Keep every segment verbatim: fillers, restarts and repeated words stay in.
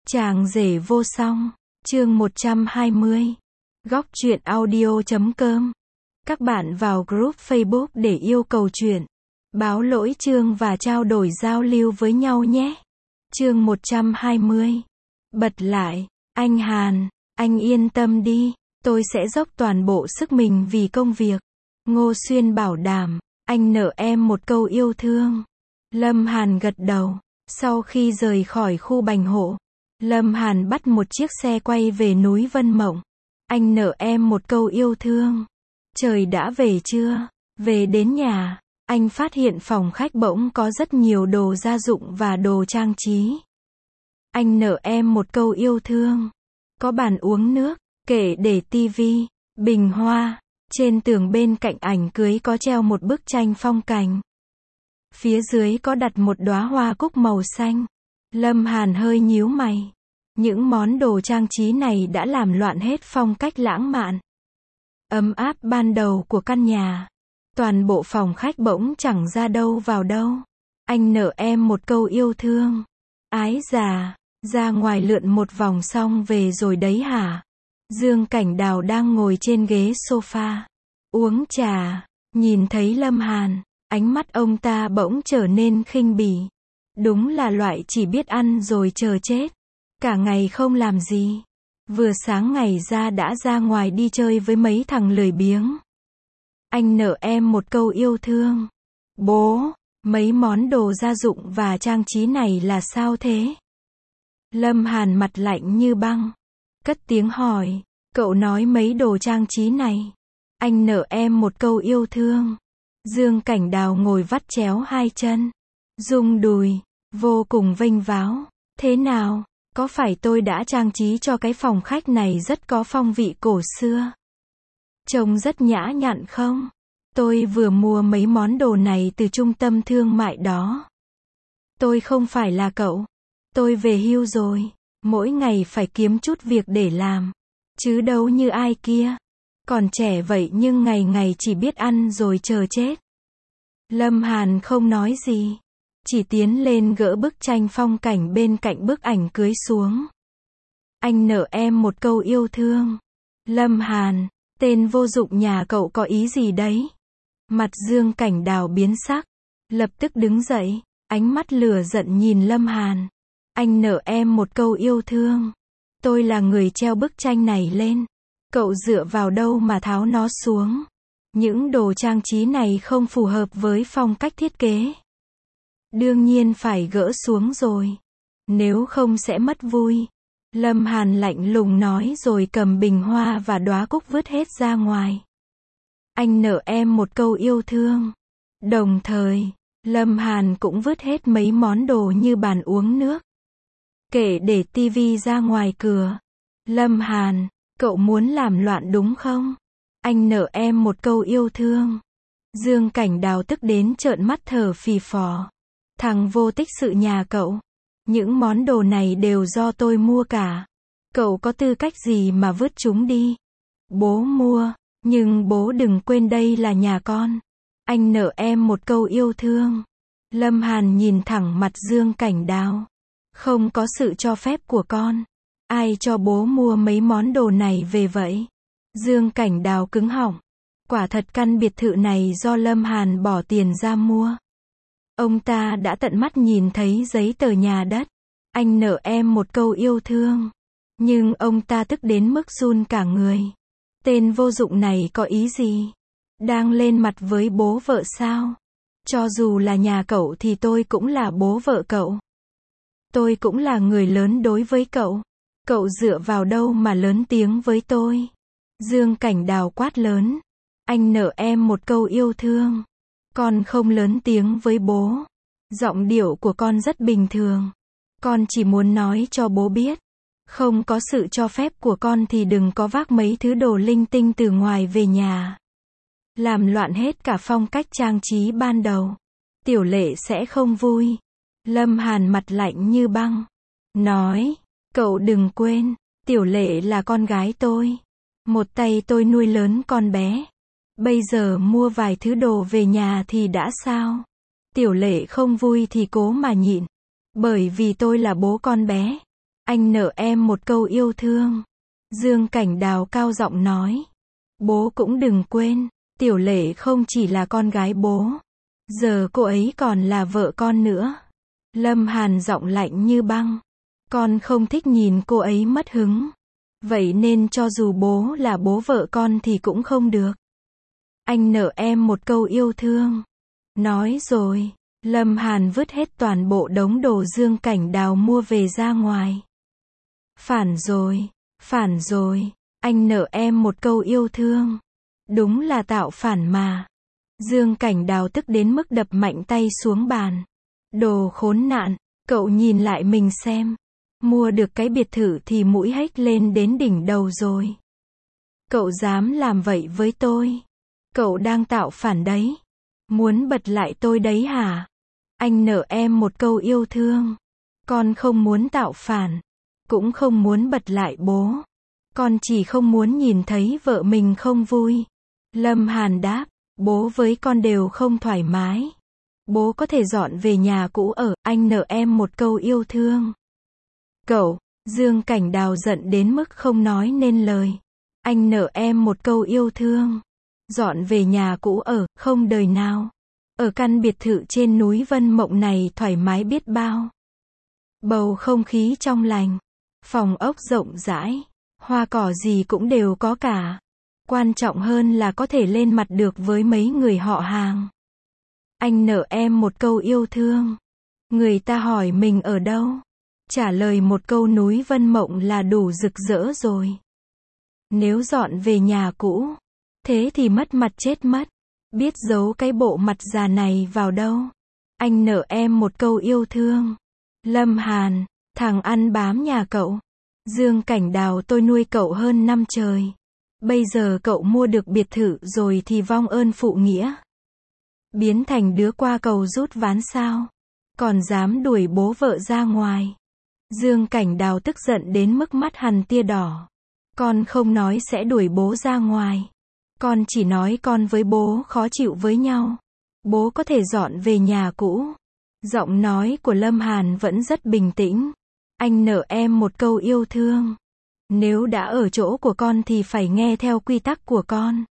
Chàng rể vô song, chương một trăm hai mươi. Góc truyện audio chấm com. Các bạn vào group Facebook để yêu cầu truyện, báo lỗi chương và trao đổi giao lưu với nhau nhé. Chương một trăm hai mươi. Bật lại, anh Hàn, anh yên tâm đi, tôi sẽ dốc toàn bộ sức mình vì công việc. Ngô Xuyên bảo đảm, anh nợ em một câu yêu thương. Lâm Hàn gật đầu. Sau khi rời khỏi khu Bành Hộ, Lâm Hàn bắt một chiếc xe quay về núi Vân Mộng. Anh nợ em một câu yêu thương. Trời đã về chưa? Về đến nhà, anh phát hiện phòng khách bỗng có rất nhiều đồ gia dụng và đồ trang trí. Anh nợ em một câu yêu thương. Có bàn uống nước, kệ để tivi, bình hoa. Trên tường bên cạnh ảnh cưới có treo một bức tranh phong cảnh. Phía dưới có đặt một đóa hoa cúc màu xanh. Lâm Hàn hơi nhíu mày. Những món đồ trang trí này đã làm loạn hết phong cách lãng mạn, ấm áp ban đầu của căn nhà. Toàn bộ phòng khách bỗng chẳng ra đâu vào đâu. Anh nợ em một câu yêu thương. Ái già, ra ngoài lượn một vòng xong về rồi đấy hả? Dương Cảnh Đào đang ngồi trên ghế sofa, uống trà, nhìn thấy Lâm Hàn, ánh mắt ông ta bỗng trở nên khinh bỉ. Đúng là loại chỉ biết ăn rồi chờ chết. Cả ngày không làm gì. Vừa sáng ngày ra đã ra ngoài đi chơi với mấy thằng lười biếng. Anh nợ em một câu yêu thương. Bố, mấy món đồ gia dụng và trang trí này là sao thế? Lâm Hàn mặt lạnh như băng, cất tiếng hỏi, cậu nói mấy đồ trang trí này. Anh nợ em một câu yêu thương. Dương Cảnh Đào ngồi vắt chéo hai chân, rung đùi, vô cùng vênh váo. Thế nào? Có phải tôi đã trang trí cho cái phòng khách này rất có phong vị cổ xưa? Trông rất nhã nhặn không? Tôi vừa mua mấy món đồ này từ trung tâm thương mại đó. Tôi không phải là cậu. Tôi về hưu rồi. Mỗi ngày phải kiếm chút việc để làm. Chứ đâu như ai kia. Còn trẻ vậy nhưng ngày ngày chỉ biết ăn rồi chờ chết. Lâm Hàn không nói gì. Chỉ tiến lên gỡ bức tranh phong cảnh bên cạnh bức ảnh cưới xuống. Anh nợ em một câu yêu thương. Lâm Hàn, tên vô dụng nhà cậu có ý gì đấy? Mặt Dương Cảnh Đào biến sắc, lập tức đứng dậy, ánh mắt lửa giận nhìn Lâm Hàn. Anh nợ em một câu yêu thương. Tôi là người treo bức tranh này lên. Cậu dựa vào đâu mà tháo nó xuống? Những đồ trang trí này không phù hợp với phong cách thiết kế. Đương nhiên phải gỡ xuống rồi. Nếu không sẽ mất vui. Lâm Hàn lạnh lùng nói rồi cầm bình hoa và đóa cúc vứt hết ra ngoài. Anh nợ em một câu yêu thương. Đồng thời, Lâm Hàn cũng vứt hết mấy món đồ như bàn uống nước, kệ để tivi ra ngoài cửa. Lâm Hàn, cậu muốn làm loạn đúng không? Anh nợ em một câu yêu thương. Dương Cảnh Đào tức đến trợn mắt thở phì phò. Thằng vô tích sự nhà cậu. Những món đồ này đều do tôi mua cả. Cậu có tư cách gì mà vứt chúng đi? Bố mua, nhưng bố đừng quên đây là nhà con. Anh nợ em một câu yêu thương. Lâm Hàn nhìn thẳng mặt Dương Cảnh Đào. Không có sự cho phép của con. Ai cho bố mua mấy món đồ này về vậy? Dương Cảnh Đào cứng họng. Quả thật căn biệt thự này do Lâm Hàn bỏ tiền ra mua. Ông ta đã tận mắt nhìn thấy giấy tờ nhà đất. Anh nợ em một câu yêu thương. Nhưng ông ta tức đến mức run cả người. Tên vô dụng này có ý gì? Đang lên mặt với bố vợ sao? Cho dù là nhà cậu thì tôi cũng là bố vợ cậu. Tôi cũng là người lớn đối với cậu. Cậu dựa vào đâu mà lớn tiếng với tôi? Dương Cảnh Đào quát lớn. Anh nợ em một câu yêu thương. Con không lớn tiếng với bố. Giọng điệu của con rất bình thường. Con chỉ muốn nói cho bố biết. Không có sự cho phép của con thì đừng có vác mấy thứ đồ linh tinh từ ngoài về nhà. Làm loạn hết cả phong cách trang trí ban đầu. Tiểu Lệ sẽ không vui. Lâm Hàn mặt lạnh như băng. Nói, cậu đừng quên, Tiểu Lệ là con gái tôi. Một tay tôi nuôi lớn con bé. Bây giờ mua vài thứ đồ về nhà thì đã sao? Tiểu Lệ không vui thì cố mà nhịn. Bởi vì tôi là bố con bé. Anh nợ em một câu yêu thương. Dương Cảnh Đào cao giọng nói. Bố cũng đừng quên, Tiểu Lệ không chỉ là con gái bố. Giờ cô ấy còn là vợ con nữa. Lâm Hàn giọng lạnh như băng. Con không thích nhìn cô ấy mất hứng. Vậy nên cho dù bố là bố vợ con thì cũng không được. Anh nợ em một câu yêu thương. Nói rồi, Lâm Hàn vứt hết toàn bộ đống đồ Dương Cảnh Đào mua về ra ngoài. Phản rồi, phản rồi, anh nợ em một câu yêu thương. Đúng là tạo phản mà. Dương Cảnh Đào tức đến mức đập mạnh tay xuống bàn. Đồ khốn nạn, cậu nhìn lại mình xem. Mua được cái biệt thự thì mũi hếch lên đến đỉnh đầu rồi. Cậu dám làm vậy với tôi? Cậu đang tạo phản đấy. Muốn bật lại tôi đấy hả? Anh nợ em một câu yêu thương. Con không muốn tạo phản. Cũng không muốn bật lại bố. Con chỉ không muốn nhìn thấy vợ mình không vui. Lâm Hàn đáp, bố với con đều không thoải mái. Bố có thể dọn về nhà cũ ở, anh nợ em một câu yêu thương. Cậu, Dương Cảnh Đào giận đến mức không nói nên lời. Anh nợ em một câu yêu thương. Dọn về nhà cũ ở, không đời nào. Ở căn biệt thự trên núi Vân Mộng này thoải mái biết bao. Bầu không khí trong lành. Phòng ốc rộng rãi. Hoa cỏ gì cũng đều có cả. Quan trọng hơn là có thể lên mặt được với mấy người họ hàng. Anh nợ em một câu yêu thương. Người ta hỏi mình ở đâu? Trả lời một câu núi Vân Mộng là đủ rực rỡ rồi. Nếu dọn về nhà cũ, thế thì mất mặt chết mất. Biết giấu cái bộ mặt già này vào đâu. Anh nợ em một câu yêu thương. Lâm Hàn, thằng ăn bám nhà cậu. Dương Cảnh Đào tôi nuôi cậu hơn năm trời. Bây giờ cậu mua được biệt thự rồi thì vong ơn phụ nghĩa. Biến thành đứa qua cầu rút ván sao? Còn dám đuổi bố vợ ra ngoài. Dương Cảnh Đào tức giận đến mức mắt hằn tia đỏ. Con không nói sẽ đuổi bố ra ngoài. Con chỉ nói con với bố khó chịu với nhau. Bố có thể dọn về nhà cũ. Giọng nói của Lâm Hàn vẫn rất bình tĩnh. Anh nợ em một câu yêu thương. Nếu đã ở chỗ của con thì phải nghe theo quy tắc của con.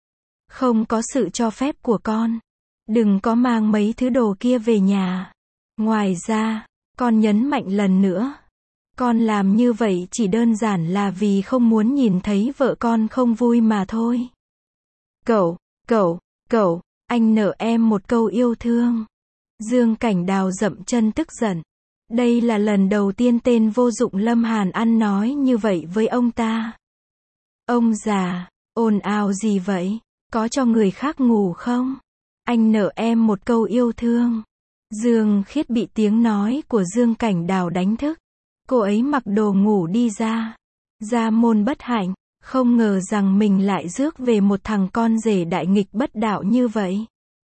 Không có sự cho phép của con. Đừng có mang mấy thứ đồ kia về nhà. Ngoài ra, con nhấn mạnh lần nữa. Con làm như vậy chỉ đơn giản là vì không muốn nhìn thấy vợ con không vui mà thôi. Cậu, cậu, cậu, anh nợ em một câu yêu thương. Dương Cảnh Đào dậm chân tức giận. Đây là lần đầu tiên tên vô dụng Lâm Hàn ăn nói như vậy với ông ta. Ông già, ồn ào gì vậy? Có cho người khác ngủ không? Anh nợ em một câu yêu thương. Dương Khiết bị tiếng nói của Dương Cảnh Đào đánh thức. Cô ấy mặc đồ ngủ đi ra. Ra môn bất hạnh, không ngờ rằng mình lại rước về một thằng con rể đại nghịch bất đạo như vậy.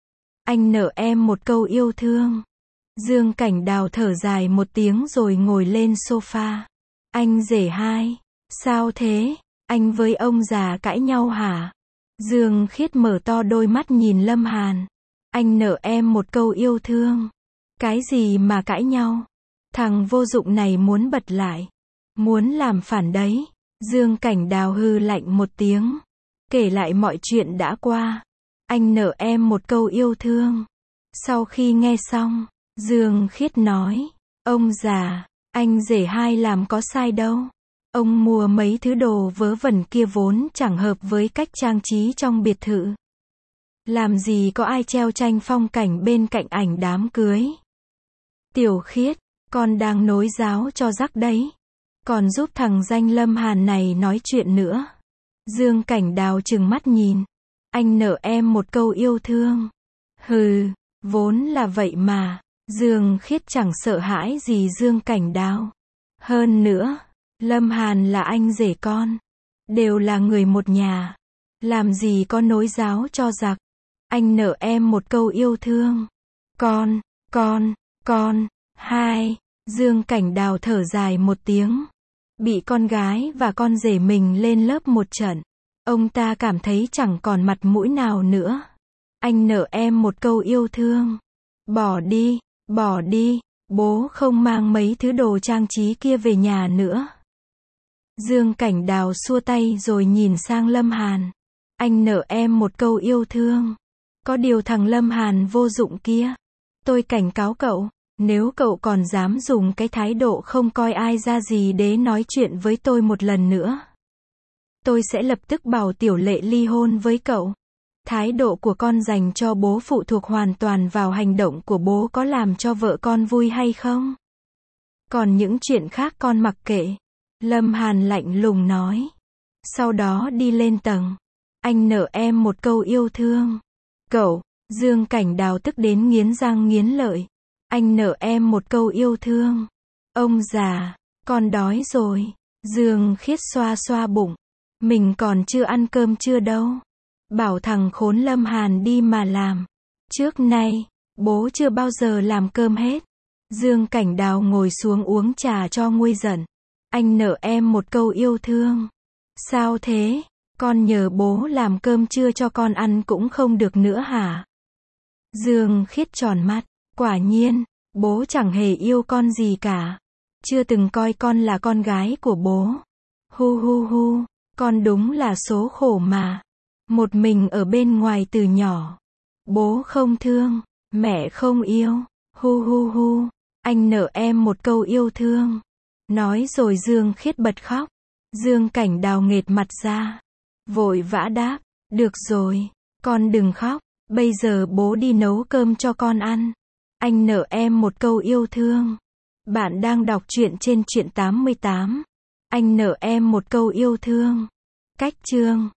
Anh nợ em một câu yêu thương. Dương Cảnh Đào thở dài một tiếng rồi ngồi lên sofa. Anh rể hai, sao thế? Anh với ông già cãi nhau hả? Dương Khiết mở to đôi mắt nhìn Lâm Hàn. Anh nợ em một câu yêu thương. Cái gì mà cãi nhau? Thằng vô dụng này muốn bật lại. Muốn làm phản đấy. Dương Cảnh Đào hư lạnh một tiếng. Kể lại mọi chuyện đã qua. Anh nợ em một câu yêu thương. Sau khi nghe xong, Dương Khiết nói. Ông già, anh rể hai làm có sai đâu. Ông mua mấy thứ đồ vớ vẩn kia vốn chẳng hợp với cách trang trí trong biệt thự. Làm gì có ai treo tranh phong cảnh bên cạnh ảnh đám cưới. Tiểu Khiết, con đang nối giáo cho rắc đấy. Còn giúp thằng danh Lâm Hàn này nói chuyện nữa. Dương Cảnh Đào trừng mắt nhìn. Anh nợ em một câu yêu thương. Hừ, vốn là vậy mà. Dương Khiết chẳng sợ hãi gì Dương Cảnh Đào. Hơn nữa, Lâm Hàn là anh rể con. Đều là người một nhà. Làm gì có nối giáo cho giặc. Anh nợ em một câu yêu thương. Con, con, con, hai. Dương Cảnh Đào thở dài một tiếng. Bị con gái và con rể mình lên lớp một trận. Ông ta cảm thấy chẳng còn mặt mũi nào nữa. Anh nợ em một câu yêu thương. Bỏ đi, bỏ đi. Bố không mang mấy thứ đồ trang trí kia về nhà nữa. Dương Cảnh Đào xua tay rồi nhìn sang Lâm Hàn. Anh nợ em một câu yêu thương. Có điều thằng Lâm Hàn vô dụng kia. Tôi cảnh cáo cậu, nếu cậu còn dám dùng cái thái độ không coi ai ra gì để nói chuyện với tôi một lần nữa, tôi sẽ lập tức bảo Tiểu Lệ ly hôn với cậu. Thái độ của con dành cho bố phụ thuộc hoàn toàn vào hành động của bố có làm cho vợ con vui hay không. Còn những chuyện khác con mặc kệ. Lâm Hàn lạnh lùng nói. Sau đó đi lên tầng. Anh nợ em một câu yêu thương. Cậu, Dương Cảnh Đào tức đến nghiến răng nghiến lợi. Anh nợ em một câu yêu thương. Ông già, con đói rồi. Dương Khiết xoa xoa bụng. Mình còn chưa ăn cơm chưa đâu. Bảo thằng khốn Lâm Hàn đi mà làm. Trước nay, bố chưa bao giờ làm cơm hết. Dương Cảnh Đào ngồi xuống uống trà cho nguôi giận. Anh nợ em một câu yêu thương. Sao thế? Con nhờ bố làm cơm trưa cho con ăn cũng không được nữa hả? Dương Khiết tròn mắt. Quả nhiên, bố chẳng hề yêu con gì cả. Chưa từng coi con là con gái của bố. Hu hu hu, con đúng là số khổ mà. Một mình ở bên ngoài từ nhỏ. Bố không thương, mẹ không yêu. Hu hu hu, anh nợ em một câu yêu thương. Nói rồi Dương Khiết bật khóc. Dương Cảnh Đào nghệt mặt ra. Vội vã đáp, được rồi, con đừng khóc, bây giờ bố đi nấu cơm cho con ăn. Anh nợ em một câu yêu thương. Bạn đang đọc truyện trên truyện tám mươi tám. Anh nợ em một câu yêu thương. Cách chương